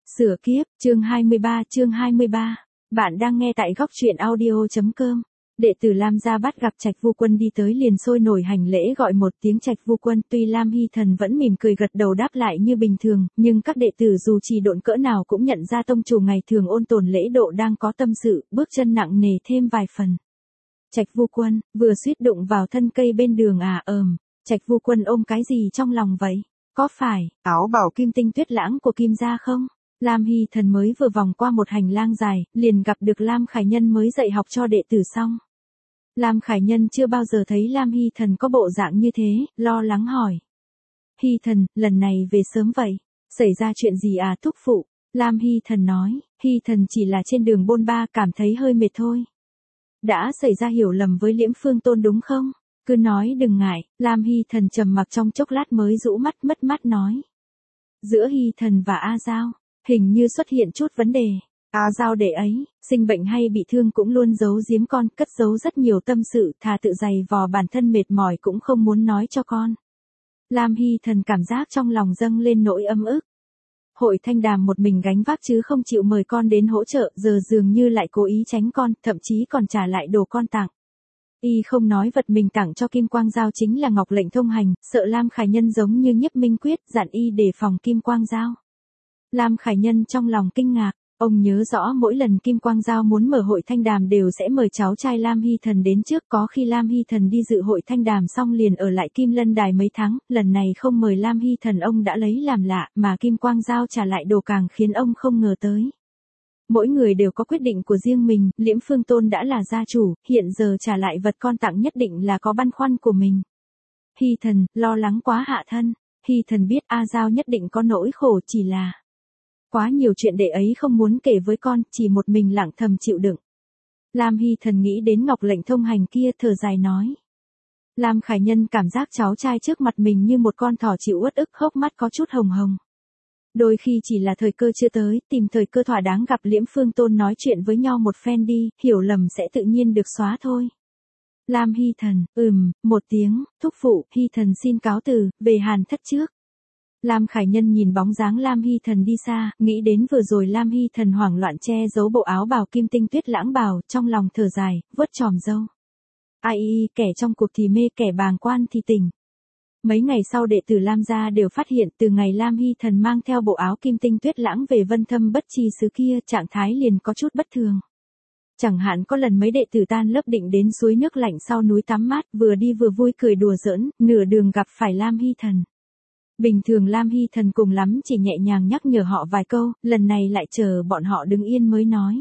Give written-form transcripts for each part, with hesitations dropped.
Sửa kiếp, chương 23. Bạn đang nghe tại góc truyện audio.com. Đệ tử Lam gia bắt gặp Trạch Vu Quân đi tới liền sôi nổi hành lễ gọi một tiếng Trạch Vu Quân, tuy Lam Hy Thần vẫn mỉm cười gật đầu đáp lại như bình thường, nhưng các đệ tử dù trì độn cỡ nào cũng nhận ra tông chủ ngày thường ôn tồn lễ độ đang có tâm sự, bước chân nặng nề thêm vài phần. Trạch Vu Quân, vừa suýt đụng vào thân cây bên đường à? Trạch Vu Quân ôm cái gì trong lòng vậy? Có phải áo bào kim tinh tuyết lãng của Kim gia không? Lam Hy Thần mới vừa vòng qua một hành lang dài, liền gặp được Lam Khải Nhân mới dạy học cho đệ tử xong. Lam Khải Nhân chưa bao giờ thấy Lam Hy Thần có bộ dạng như thế, lo lắng hỏi. Hy Thần, lần này về sớm vậy, xảy ra chuyện gì à thúc phụ? Lam Hy Thần nói, Hy Thần chỉ là trên đường bôn ba cảm thấy hơi mệt thôi. Đã xảy ra hiểu lầm với Liễm Phương Tôn đúng không? Cứ nói đừng ngại. Lam Hy Thần trầm mặc trong chốc lát mới rũ mắt mất mát nói. Giữa Hy Thần và A Giao, hình như xuất hiện chút vấn đề. A Giao đệ ấy, sinh bệnh hay bị thương cũng luôn giấu giếm con, cất giấu rất nhiều tâm sự, thà tự giày vò bản thân mệt mỏi cũng không muốn nói cho con. Lam Hy Thần cảm giác trong lòng dâng lên nỗi ấm ức. Hội Thanh Đàm một mình gánh vác chứ không chịu mời con đến hỗ trợ, giờ dường như lại cố ý tránh con, thậm chí còn trả lại đồ con tặng. Y không nói vật mình tặng cho Kim Quang Giao chính là Ngọc Lệnh Thông Hành, sợ Lam Khải Nhân giống như Nhiếp Minh Quyết, dặn Y đề phòng Kim Quang Giao. Lam Khải Nhân trong lòng kinh ngạc, ông nhớ rõ mỗi lần Kim Quang Giao muốn mở hội Thanh Đàm đều sẽ mời cháu trai Lam Hy Thần đến trước, có khi Lam Hy Thần đi dự hội Thanh Đàm xong liền ở lại Kim Lân Đài mấy tháng, lần này không mời Lam Hy Thần ông đã lấy làm lạ, mà Kim Quang Giao trả lại đồ càng khiến ông không ngờ tới. Mỗi người đều có quyết định của riêng mình, Liễm Phương Tôn đã là gia chủ, hiện giờ trả lại vật con tặng nhất định là có băn khoăn của mình. Hy Thần, lo lắng quá hạ thân. Hy Thần biết A Giao nhất định có nỗi khổ, chỉ là quá nhiều chuyện đệ ấy không muốn kể với con, chỉ một mình lặng thầm chịu đựng. Lam Hy Thần nghĩ đến Ngọc Lệnh Thông Hành kia, thở dài nói. Lam Khải Nhân cảm giác cháu trai trước mặt mình như một con thỏ chịu uất ức, hốc mắt có chút hồng hồng. Đôi khi chỉ là thời cơ chưa tới, tìm thời cơ thỏa đáng gặp Liễm Phương Tôn nói chuyện với nhau một phen đi, hiểu lầm sẽ tự nhiên được xóa thôi. Lam Hy Thần, một tiếng, thúc phụ, Hy Thần xin cáo từ, về Hàn Thất trước. Lam Khải Nhân nhìn bóng dáng Lam Hy Thần đi xa, nghĩ đến vừa rồi Lam Hy Thần hoảng loạn che giấu bộ áo bào kim tinh tuyết lãng bào, trong lòng thở dài, vuốt chòm râu. Ai, kẻ trong cuộc thì mê, kẻ bàng quan thì tỉnh. Mấy ngày sau đệ tử Lam gia đều phát hiện từ ngày Lam Hy Thần mang theo bộ áo kim tinh tuyết lãng về Vân Thâm Bất Trì xứ kia, trạng thái liền có chút bất thường. Chẳng hạn có lần mấy đệ tử tan lớp định đến suối nước lạnh sau núi tắm mát, vừa đi vừa vui cười đùa giỡn, nửa đường gặp phải Lam Hy Thần. Bình thường Lam Hy Thần cùng lắm chỉ nhẹ nhàng nhắc nhở họ vài câu, lần này lại chờ bọn họ đứng yên mới nói.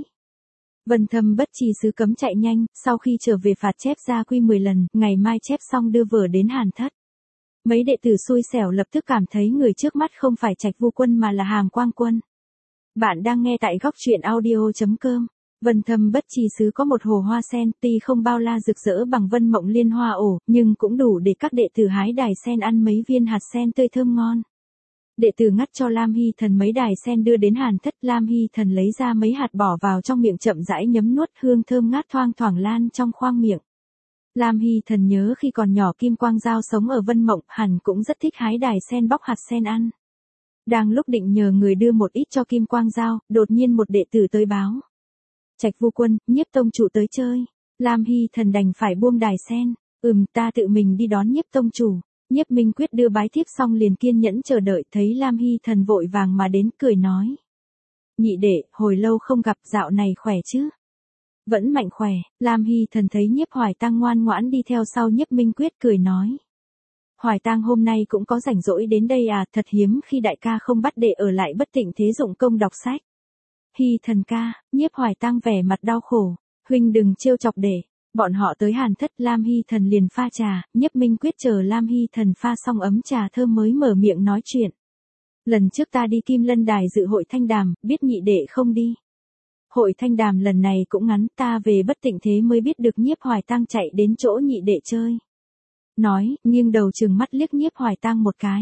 Vân Thâm Bất Trì xứ cấm chạy nhanh, sau khi trở về phạt chép gia quy 10 lần, ngày mai chép xong đưa vở đến Hàn Thất. Mấy đệ tử xui xẻo lập tức cảm thấy người trước mắt không phải Trạch Vu Quân mà là Hàm Quang Quân. Bạn đang nghe tại góc truyện audio.com. Vân Thâm Bất Trì xứ có một hồ hoa sen, tuy không bao la rực rỡ bằng Vân Mộng Liên Hoa ổ, nhưng cũng đủ để các đệ tử hái đài sen ăn mấy viên hạt sen tươi thơm ngon. Đệ tử ngắt cho Lam Hy Thần mấy đài sen đưa đến Hàn Thất, Lam Hy Thần lấy ra mấy hạt bỏ vào trong miệng chậm rãi nhấm nuốt, hương thơm ngát thoang thoảng lan trong khoang miệng. Lam Hy Thần nhớ khi còn nhỏ Kim Quang Giao sống ở Vân Mộng, hẳn cũng rất thích hái đài sen bóc hạt sen ăn. Đang lúc định nhờ người đưa một ít cho Kim Quang Giao, đột nhiên một đệ tử tới báo. Trạch Vu Quân, Nhiếp tông chủ tới chơi. Lam Hy Thần đành phải buông đài sen. Ta tự mình đi đón Nhiếp tông chủ. Nhiếp Minh Quyết đưa bái thiếp xong liền kiên nhẫn chờ đợi, thấy Lam Hy Thần vội vàng mà đến, cười nói. Nhị đệ, hồi lâu không gặp, dạo này khỏe chứ? Vẫn mạnh khỏe. Lam Hy Thần thấy Nhiếp Hoài Tăng ngoan ngoãn đi theo sau Nhiếp Minh Quyết, cười nói. Hoài Tăng hôm nay cũng có rảnh rỗi đến đây à, thật hiếm khi đại ca không bắt đệ ở lại Bất Tịnh Thế dụng công đọc sách. Hy Thần ca, Nhiếp Hoài Tăng vẻ mặt đau khổ, huynh đừng trêu chọc đệ. Bọn họ tới Hàn Thất, Lam Hy Thần liền pha trà, Nhiếp Minh Quyết chờ Lam Hy Thần pha xong ấm trà thơm mới mở miệng nói chuyện. Lần trước ta đi Kim Lân Đài dự hội Thanh Đàm, biết nhị đệ không đi. Hội Thanh Đàm lần này cũng ngắn, ta về Bất Tịnh Thế mới biết được Nhiếp Hoài Tăng chạy đến chỗ nhị đệ chơi. Nói, nghiêng đầu trừng mắt liếc Nhiếp Hoài Tăng một cái.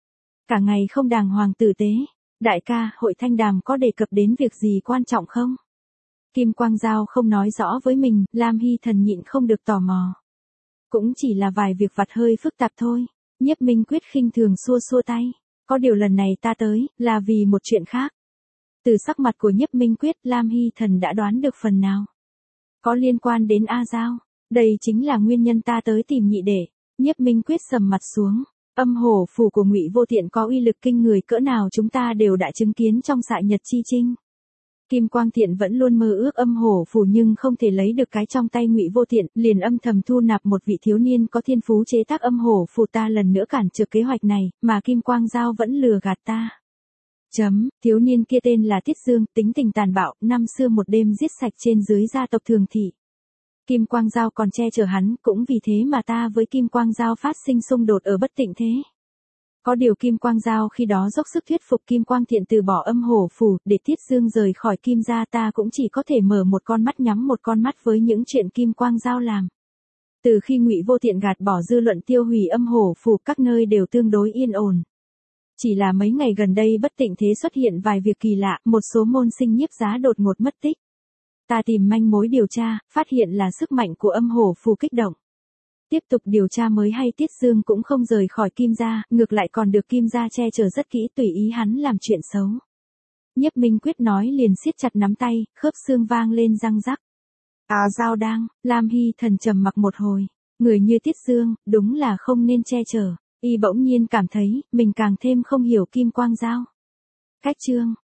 Cả ngày không đàng hoàng tử tế. Đại ca, hội Thanh Đàm có đề cập đến việc gì quan trọng không? Kim Quang Giao không nói rõ với mình, Lam Hy Thần nhịn không được tò mò. Cũng chỉ là vài việc vặt hơi phức tạp thôi. Nhiếp Minh Quyết khinh thường xua xua tay. Có điều lần này ta tới, là vì một chuyện khác. Từ sắc mặt của Nhiếp Minh Quyết, Lam Hy Thần đã đoán được phần nào. Có liên quan đến A Giao. Đây chính là nguyên nhân ta tới tìm nhị đệ. Nhiếp Minh Quyết sầm mặt xuống. Âm hổ phù của Ngụy Vô Tiện có uy lực kinh người cỡ nào chúng ta đều đã chứng kiến trong Xạ Nhật Chi Chinh. Kim Quang Thiện vẫn luôn mơ ước âm hổ phù nhưng không thể lấy được cái trong tay Ngụy Vô Tiện, liền âm thầm thu nạp một vị thiếu niên có thiên phú chế tác âm hổ phù. Ta lần nữa cản trở kế hoạch này, mà Kim Quang Giao vẫn lừa gạt ta. Thiếu niên kia tên là Tiết Dương, tính tình tàn bạo, năm xưa một đêm giết sạch trên dưới gia tộc Thường Thị. Kim Quang Giao còn che chở hắn, cũng vì thế mà ta với Kim Quang Giao phát sinh xung đột ở Bất Tịnh Thế. Có điều Kim Quang Giao khi đó dốc sức thuyết phục Kim Quang Thiện từ bỏ âm hổ phù, để Tiết Dương rời khỏi Kim gia. Ta cũng chỉ có thể mở một con mắt nhắm một con mắt với những chuyện Kim Quang Giao làm. Từ khi Ngụy Vô Tiện gạt bỏ dư luận tiêu hủy âm hổ phù, các nơi đều tương đối yên ổn. Chỉ là mấy ngày gần đây Bất Tịnh Thế xuất hiện vài việc kỳ lạ, một số môn sinh nhiếp giá đột ngột mất tích. Ta tìm manh mối điều tra, phát hiện là sức mạnh của âm hổ phù kích động. Tiếp tục điều tra mới hay Tiết Dương cũng không rời khỏi Kim gia, ngược lại còn được Kim gia che chở rất kỹ, tùy ý hắn làm chuyện xấu. Nhiếp Minh Quyết nói liền siết chặt nắm tay, khớp xương vang lên răng rắc. Giao đang, Lam Hy Thần trầm mặc một hồi. Người như Tiết Dương, đúng là không nên che chở. Y bỗng nhiên cảm thấy, mình càng thêm không hiểu Kim Quang Giao. Cách chương